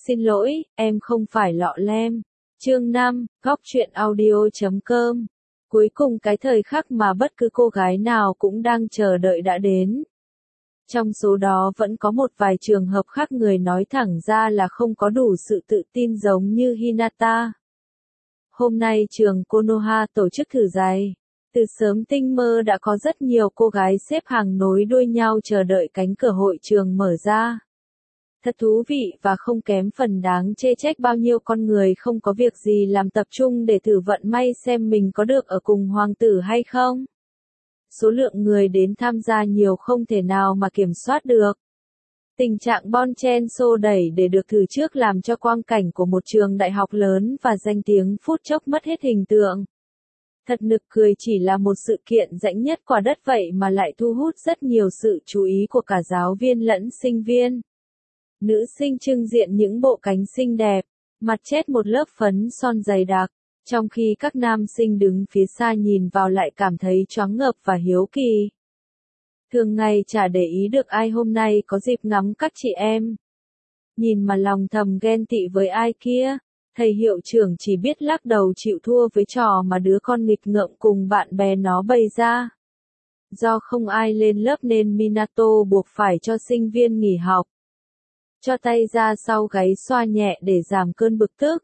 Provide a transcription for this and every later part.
Xin lỗi, em không phải lọ lem. Chương 5, Góc truyện audio.com. Cuối cùng cái thời khắc mà bất cứ cô gái nào cũng đang chờ đợi đã đến. Trong số đó vẫn có một vài trường hợp khác người nói thẳng ra là không có đủ sự tự tin giống như Hinata. Hôm nay trường Konoha tổ chức thử giày. Từ sớm tinh mơ đã có rất nhiều cô gái xếp hàng nối đuôi nhau chờ đợi cánh cửa hội trường mở ra. Thật thú vị và không kém phần đáng chê trách bao nhiêu con người không có việc gì làm tập trung để thử vận may xem mình có được ở cùng hoàng tử hay không. Số lượng người đến tham gia nhiều không thể nào mà kiểm soát được. Tình trạng bon chen xô đẩy để được thử trước làm cho quang cảnh của một trường đại học lớn và danh tiếng phút chốc mất hết hình tượng. Thật nực cười, chỉ là một sự kiện rãnh nhất quả đất vậy mà lại thu hút rất nhiều sự chú ý của cả giáo viên lẫn sinh viên. Nữ sinh trưng diện những bộ cánh xinh đẹp, mặt chét một lớp phấn son dày đặc, trong khi các nam sinh đứng phía xa nhìn vào lại cảm thấy choáng ngợp và hiếu kỳ. Thường ngày chả để ý được ai hôm nay có dịp ngắm các chị em. Nhìn mà lòng thầm ghen tị với ai kia, thầy hiệu trưởng chỉ biết lắc đầu chịu thua với trò mà đứa con nghịch ngợm cùng bạn bè nó bày ra. Do không ai lên lớp nên Minato buộc phải cho sinh viên nghỉ học. Cho tay ra sau gáy xoa nhẹ để giảm cơn bực tức.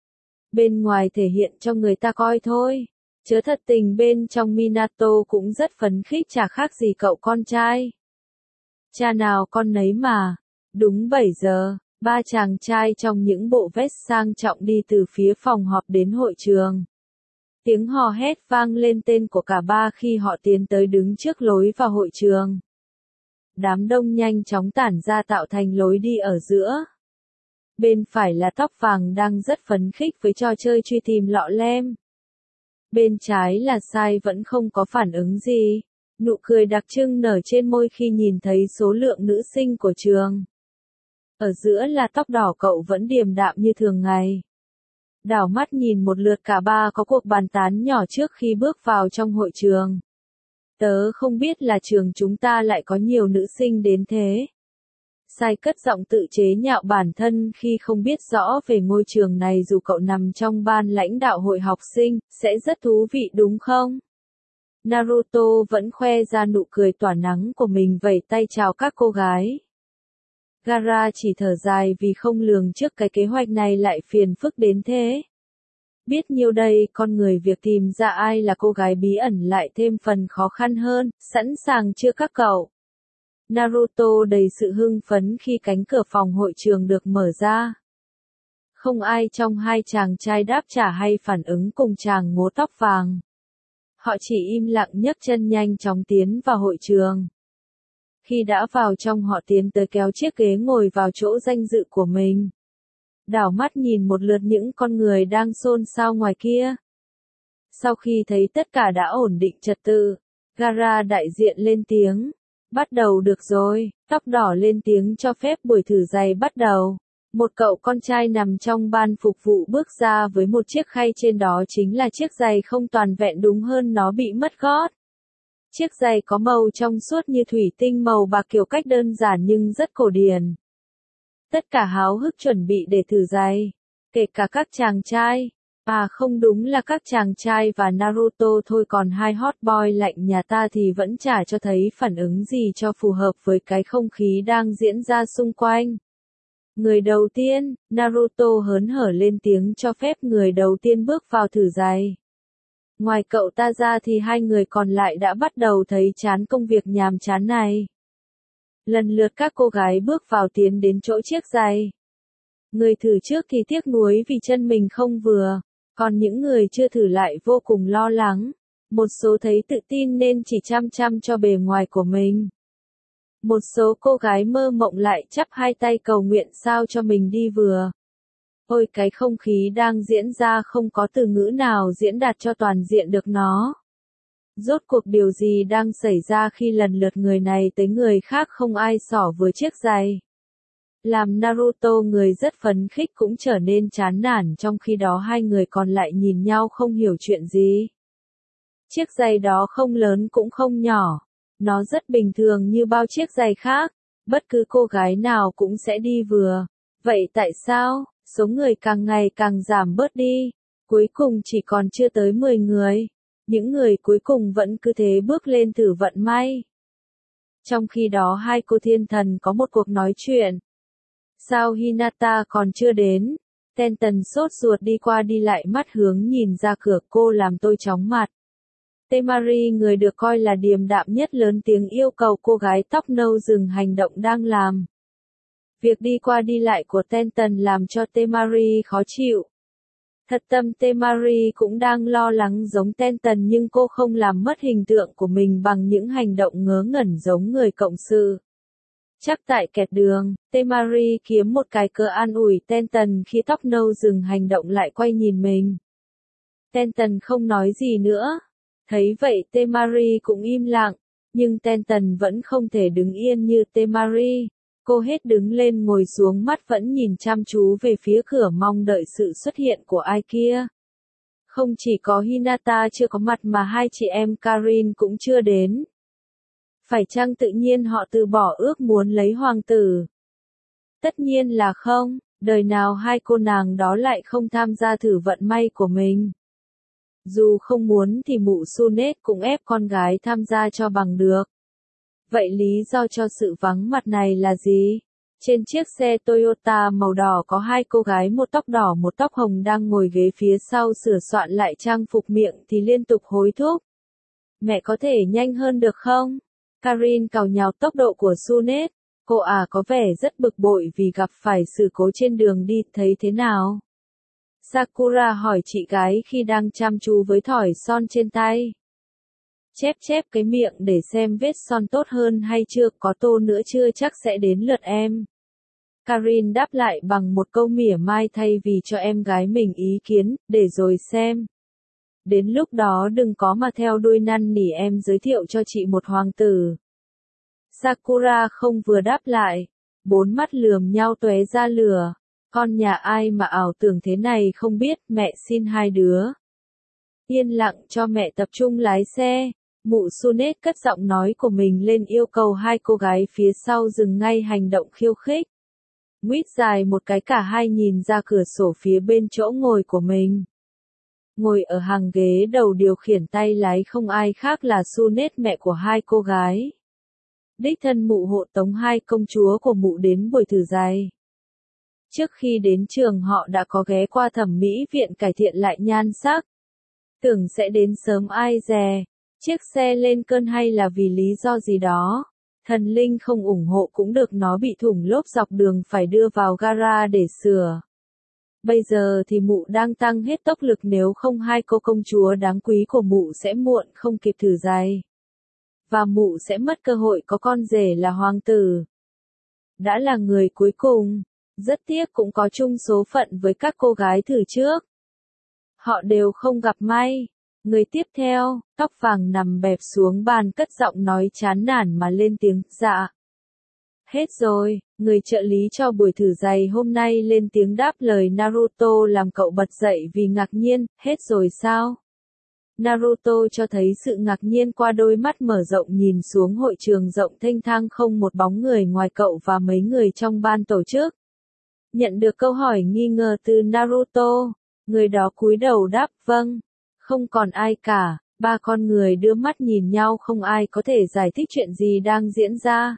Bên ngoài thể hiện cho người ta coi thôi, chớ thật tình bên trong Minato cũng rất phấn khích, chả khác gì cậu con trai. Cha nào con nấy mà. Đúng 7 giờ, ba chàng trai trong những bộ vest sang trọng đi từ phía phòng họp đến hội trường. Tiếng hò hét vang lên tên của cả ba khi họ tiến tới đứng trước lối vào hội trường. Đám đông nhanh chóng tản ra tạo thành lối đi ở giữa. Bên phải là tóc vàng đang rất phấn khích với trò chơi truy tìm lọ lem. Bên trái là Sai vẫn không có phản ứng gì. Nụ cười đặc trưng nở trên môi khi nhìn thấy số lượng nữ sinh của trường. Ở giữa là tóc đỏ, cậu vẫn điềm đạm như thường ngày. Đảo mắt nhìn một lượt cả ba có cuộc bàn tán nhỏ trước khi bước vào trong hội trường. Tớ không biết là trường chúng ta lại có nhiều nữ sinh đến thế. Sai cất giọng tự chế nhạo bản thân khi không biết rõ về ngôi trường này, dù cậu nằm trong ban lãnh đạo hội học sinh, sẽ rất thú vị đúng không? Naruto vẫn khoe ra nụ cười tỏa nắng của mình, vẫy tay chào các cô gái. Gaara chỉ thở dài vì không lường trước cái kế hoạch này lại phiền phức đến thế. Biết nhiêu đây, con người việc tìm ra ai là cô gái bí ẩn lại thêm phần khó khăn hơn. Sẵn sàng chưa các cậu? Naruto đầy sự hưng phấn khi cánh cửa phòng hội trường được mở ra. Không ai trong hai chàng trai đáp trả hay phản ứng cùng chàng ngố tóc vàng. Họ chỉ im lặng nhấc chân nhanh chóng tiến vào hội trường. Khi đã vào trong, họ tiến tới kéo chiếc ghế ngồi vào chỗ danh dự của mình. Đảo mắt nhìn một lượt những con người đang xôn xao ngoài kia. Sau khi thấy tất cả đã ổn định trật tự, Gaara đại diện lên tiếng. Bắt đầu được rồi, tóc đỏ lên tiếng cho phép buổi thử giày bắt đầu. Một cậu con trai nằm trong ban phục vụ bước ra với một chiếc khay, trên đó chính là chiếc giày không toàn vẹn, đúng hơn nó bị mất gót. Chiếc giày có màu trong suốt như thủy tinh màu bạc, kiểu cách đơn giản nhưng rất cổ điển. Tất cả háo hức chuẩn bị để thử giày, kể cả các chàng trai. À không, đúng là các chàng trai và Naruto thôi, còn hai hot boy lạnh nhà ta thì vẫn chả cho thấy phản ứng gì cho phù hợp với cái không khí đang diễn ra xung quanh. Người đầu tiên, Naruto hớn hở lên tiếng cho phép người đầu tiên bước vào thử giày. Ngoài cậu ta ra thì hai người còn lại đã bắt đầu thấy chán công việc nhàm chán này. Lần lượt các cô gái bước vào, tiến đến chỗ chiếc giày. Người thử trước thì tiếc nuối vì chân mình không vừa, còn những người chưa thử lại vô cùng lo lắng. Một số thấy tự tin nên chỉ chăm chăm cho bề ngoài của mình. Một số cô gái mơ mộng lại chắp hai tay cầu nguyện sao cho mình đi vừa. Ôi, cái không khí đang diễn ra không có từ ngữ nào diễn đạt cho toàn diện được nó. Rốt cuộc điều gì đang xảy ra khi lần lượt người này tới người khác không ai xỏ vừa chiếc giày. Làm Naruto, người rất phấn khích, cũng trở nên chán nản, trong khi đó hai người còn lại nhìn nhau không hiểu chuyện gì. Chiếc giày đó không lớn cũng không nhỏ. Nó rất bình thường như bao chiếc giày khác. Bất cứ cô gái nào cũng sẽ đi vừa. Vậy tại sao, số người càng ngày càng giảm bớt đi, cuối cùng chỉ còn chưa tới 10 người, những người cuối cùng vẫn cứ thế bước lên thử vận may. Trong khi đó hai cô thiên thần có một cuộc nói chuyện. Sao Hinata còn chưa đến? Tenten sốt ruột đi qua đi lại mắt hướng nhìn ra cửa, cô làm tôi chóng mặt. Temari, người được coi là điềm đạm nhất, lớn tiếng yêu cầu cô gái tóc nâu dừng hành động đang làm. Việc đi qua đi lại của Tenten làm cho Temari khó chịu. Thật tâm Temari cũng đang lo lắng giống Tenten, nhưng cô không làm mất hình tượng của mình bằng những hành động ngớ ngẩn giống người cộng sự. Chắc tại kẹt đường, Temari kiếm một cái cớ an ủi Tenten khi tóc nâu dừng hành động lại quay nhìn mình. Tenten không nói gì nữa. Thấy vậy Temari cũng im lặng, nhưng Tenten vẫn không thể đứng yên như Temari. Cô hết đứng lên ngồi xuống, mắt vẫn nhìn chăm chú về phía cửa mong đợi sự xuất hiện của ai kia. Không chỉ có Hinata chưa có mặt mà hai chị em Karin cũng chưa đến. Phải chăng tự nhiên họ từ bỏ ước muốn lấy hoàng tử? Tất nhiên là không, đời nào hai cô nàng đó lại không tham gia thử vận may của mình. Dù không muốn thì mụ Sunet cũng ép con gái tham gia cho bằng được. Vậy lý do cho sự vắng mặt này là gì? Trên chiếc xe Toyota màu đỏ có hai cô gái, một tóc đỏ một tóc hồng, đang ngồi ghế phía sau sửa soạn lại trang phục, miệng thì liên tục hối thúc. Mẹ có thể nhanh hơn được không? Karin càu nhàu tốc độ của Sunet. Cô có vẻ rất bực bội vì gặp phải sự cố trên đường đi, thấy thế nào? Sakura hỏi chị gái khi đang chăm chú với thỏi son trên tay. Chép cái miệng để xem vết son tốt hơn hay chưa, có tô nữa chưa, chắc sẽ đến lượt em. Karin đáp lại bằng một câu mỉa mai thay vì cho em gái mình ý kiến, để rồi xem. Đến lúc đó đừng có mà theo đuôi năn nỉ em giới thiệu cho chị một hoàng tử. Sakura không vừa đáp lại, bốn mắt lườm nhau tóe ra lửa. Con nhà ai mà ảo tưởng thế này không biết, mẹ xin hai đứa. Yên lặng cho mẹ tập trung lái xe. Mụ Sunet cất giọng nói của mình lên, yêu cầu hai cô gái phía sau dừng ngay hành động khiêu khích. Nguyết dài một cái, cả hai nhìn ra cửa sổ phía bên chỗ ngồi của mình. Ngồi ở hàng ghế đầu điều khiển tay lái không ai khác là Sunet, mẹ của hai cô gái. Đích thân mụ hộ tống hai công chúa của mụ đến buổi thử giày. Trước khi đến trường họ đã có ghé qua thẩm mỹ viện cải thiện lại nhan sắc. Tưởng sẽ đến sớm, ai dè. Chiếc xe lên cơn hay là vì lý do gì đó. Thần linh không ủng hộ cũng được, nó bị thủng lốp dọc đường phải đưa vào gara để sửa. Bây giờ thì mụ đang tăng hết tốc lực, nếu không hai cô công chúa đáng quý của mụ sẽ muộn không kịp thử giày. Và mụ sẽ mất cơ hội có con rể là hoàng tử. Đã là người cuối cùng, rất tiếc cũng có chung số phận với các cô gái thử trước. Họ đều không gặp may. Người tiếp theo, tóc vàng nằm bẹp xuống bàn, cất giọng nói chán nản mà lên tiếng, dạ. Hết rồi, người trợ lý cho buổi thử giày hôm nay lên tiếng đáp lời Naruto, làm cậu bật dậy vì ngạc nhiên, hết rồi sao? Naruto cho thấy sự ngạc nhiên qua đôi mắt mở rộng, nhìn xuống hội trường rộng thênh thang không một bóng người ngoài cậu và mấy người trong ban tổ chức. Nhận được câu hỏi nghi ngờ từ Naruto, người đó cúi đầu đáp vâng. Không còn ai cả, ba con người đưa mắt nhìn nhau, không ai có thể giải thích chuyện gì đang diễn ra.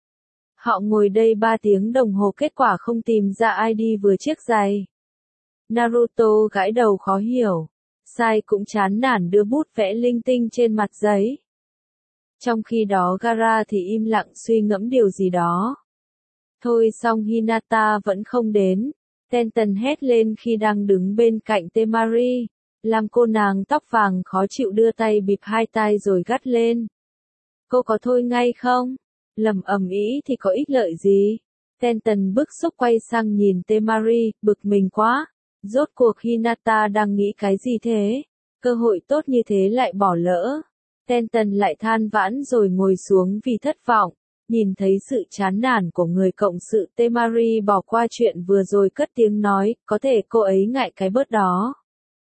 Họ ngồi đây 3 tiếng đồng hồ, kết quả không tìm ra ai đi vừa chiếc giày. Naruto gãi đầu khó hiểu. Sai cũng chán nản đưa bút vẽ linh tinh trên mặt giấy. Trong khi đó Gaara thì im lặng suy ngẫm điều gì đó. Thôi xong, Hinata vẫn không đến. Tenten hét lên khi đang đứng bên cạnh Temari. Làm cô nàng tóc vàng khó chịu đưa tay bịt hai tai rồi gắt lên. Cô có thôi ngay không? Lầm ầm ĩ thì có ích lợi gì? Tenten bức xúc quay sang nhìn Temari, bực mình quá. Rốt cuộc Hinata đang nghĩ cái gì thế? Cơ hội tốt như thế lại bỏ lỡ. Tenten lại than vãn rồi ngồi xuống vì thất vọng. Nhìn thấy sự chán nản của người cộng sự, Temari bỏ qua chuyện vừa rồi, cất tiếng nói, có thể cô ấy ngại cái bớt đó.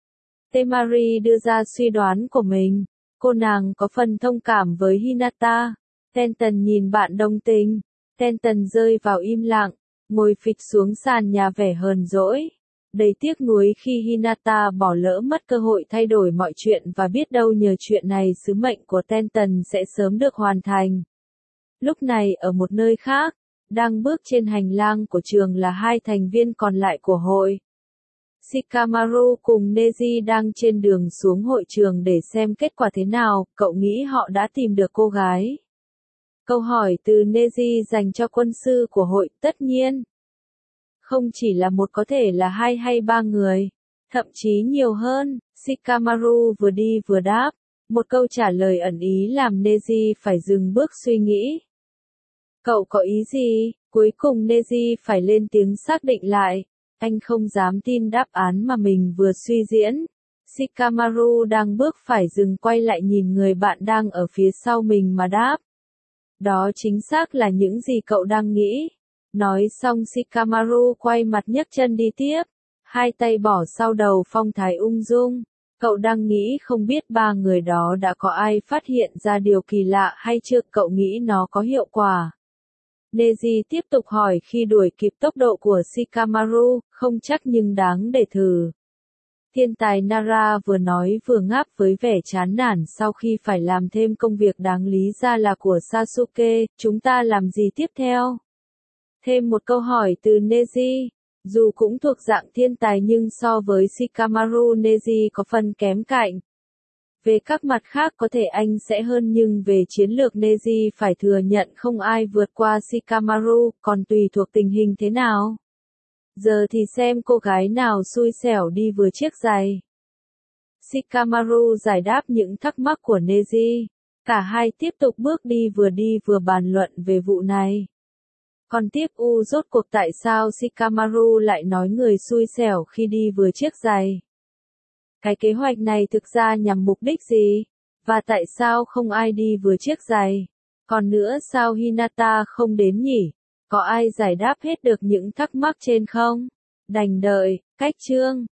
Temari đưa ra suy đoán của mình. Cô nàng có phần thông cảm với Hinata. Tenten nhìn bạn đồng tình. Tenten rơi vào im lặng. ngồi phịch xuống sàn nhà vẻ hờn dỗi. Đầy tiếc nuối khi Hinata bỏ lỡ mất cơ hội thay đổi mọi chuyện và biết đâu nhờ chuyện này sứ mệnh của Tenten sẽ sớm được hoàn thành. Lúc này ở một nơi khác, đang bước trên hành lang của trường là hai thành viên còn lại của hội. Shikamaru cùng Neji đang trên đường xuống hội trường để xem kết quả thế nào, cậu nghĩ họ đã tìm được cô gái. Câu hỏi từ Neji dành cho quân sư của hội, tất nhiên. Không chỉ là một có thể là hai hay ba người, thậm chí nhiều hơn, Shikamaru vừa đi vừa đáp. Một câu trả lời ẩn ý làm Neji phải dừng bước suy nghĩ. Cậu có ý gì? Cuối cùng Neji phải lên tiếng xác định lại. Anh không dám tin đáp án mà mình vừa suy diễn. Shikamaru đang bước phải dừng quay lại nhìn người bạn đang ở phía sau mình mà đáp. Đó chính xác là những gì cậu đang nghĩ. Nói xong Shikamaru quay mặt nhấc chân đi tiếp. Hai tay bỏ sau đầu phong thái ung dung. Cậu đang nghĩ không biết ba người đó đã có ai phát hiện ra điều kỳ lạ hay chưa, cậu nghĩ nó có hiệu quả. Neji tiếp tục hỏi khi đuổi kịp tốc độ của Shikamaru, không chắc nhưng đáng để thử. Thiên tài Nara vừa nói vừa ngáp với vẻ chán nản sau khi phải làm thêm công việc đáng lý ra là của Sasuke, chúng ta làm gì tiếp theo? Thêm một câu hỏi từ Neji. Dù cũng thuộc dạng thiên tài nhưng so với Shikamaru Neji có phần kém cạnh. Về các mặt khác có thể anh sẽ hơn nhưng về chiến lược Neji phải thừa nhận không ai vượt qua Shikamaru, còn tùy thuộc tình hình thế nào. Giờ thì xem cô gái nào xui xẻo đi vừa chiếc giày. Shikamaru giải đáp những thắc mắc của Neji. Cả hai tiếp tục bước đi vừa bàn luận về vụ này. Còn tiếp rốt cuộc tại sao Shikamaru lại nói người xui xẻo khi đi vừa chiếc giày? Cái kế hoạch này thực ra nhằm mục đích gì? Và tại sao không ai đi vừa chiếc giày? Còn nữa sao Hinata không đến nhỉ? Có ai giải đáp hết được những thắc mắc trên không? Đành đợi, cách chương.